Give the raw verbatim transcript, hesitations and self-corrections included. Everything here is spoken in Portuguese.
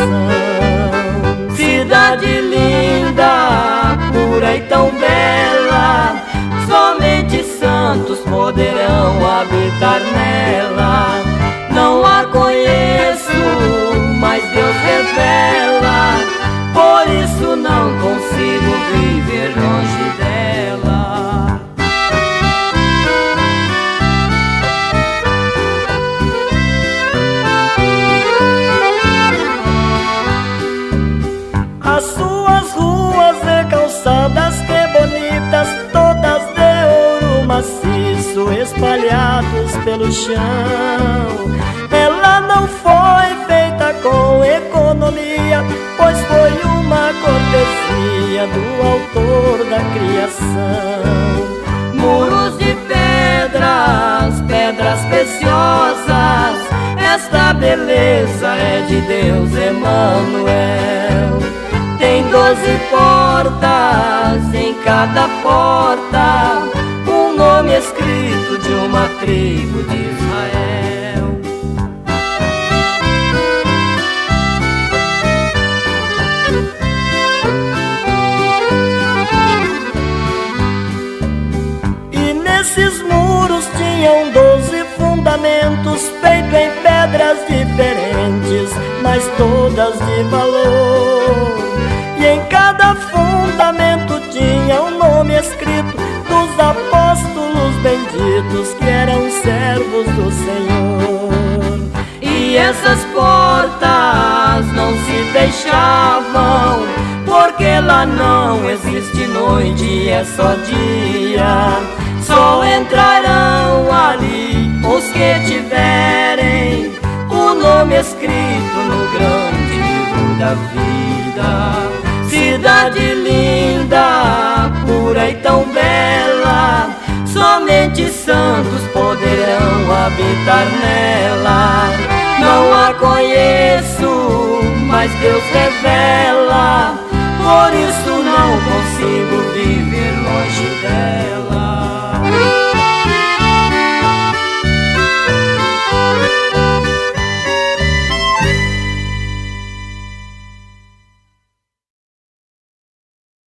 coração. Cidade linda, pura e tão bela, somente santos poderão habitar nela. Não a conheço, mas Deus revela, por isso não consigo viver longe dela. As suas ruas e calçadas, que bonitas, todas de ouro maciço, espalhados pelo chão. Ela não foi feita com economia, pois foi uma cortesia do autor da criação. Muros de pedras, pedras preciosas, esta beleza é de Deus Emanuel. Tem doze portas, em cada porta um nome escrito de uma tribo de Israel. E nesses muros tinham doze fundamentos, feitos em pedras diferentes, mas todas de valor. E em cada fundamento tinha um nome escrito dos apóstolos benditos, que eram servos do Senhor. E essas portas não se fechavam, porque lá não existe noite, é só dia. Só entrarão ali os que tiverem o nome escrito no grande livro da vida. Cidade linda, pura e tão bela, somente santos poderão habitar nela. Não a conheço, mas Deus revela, por isso não consigo viver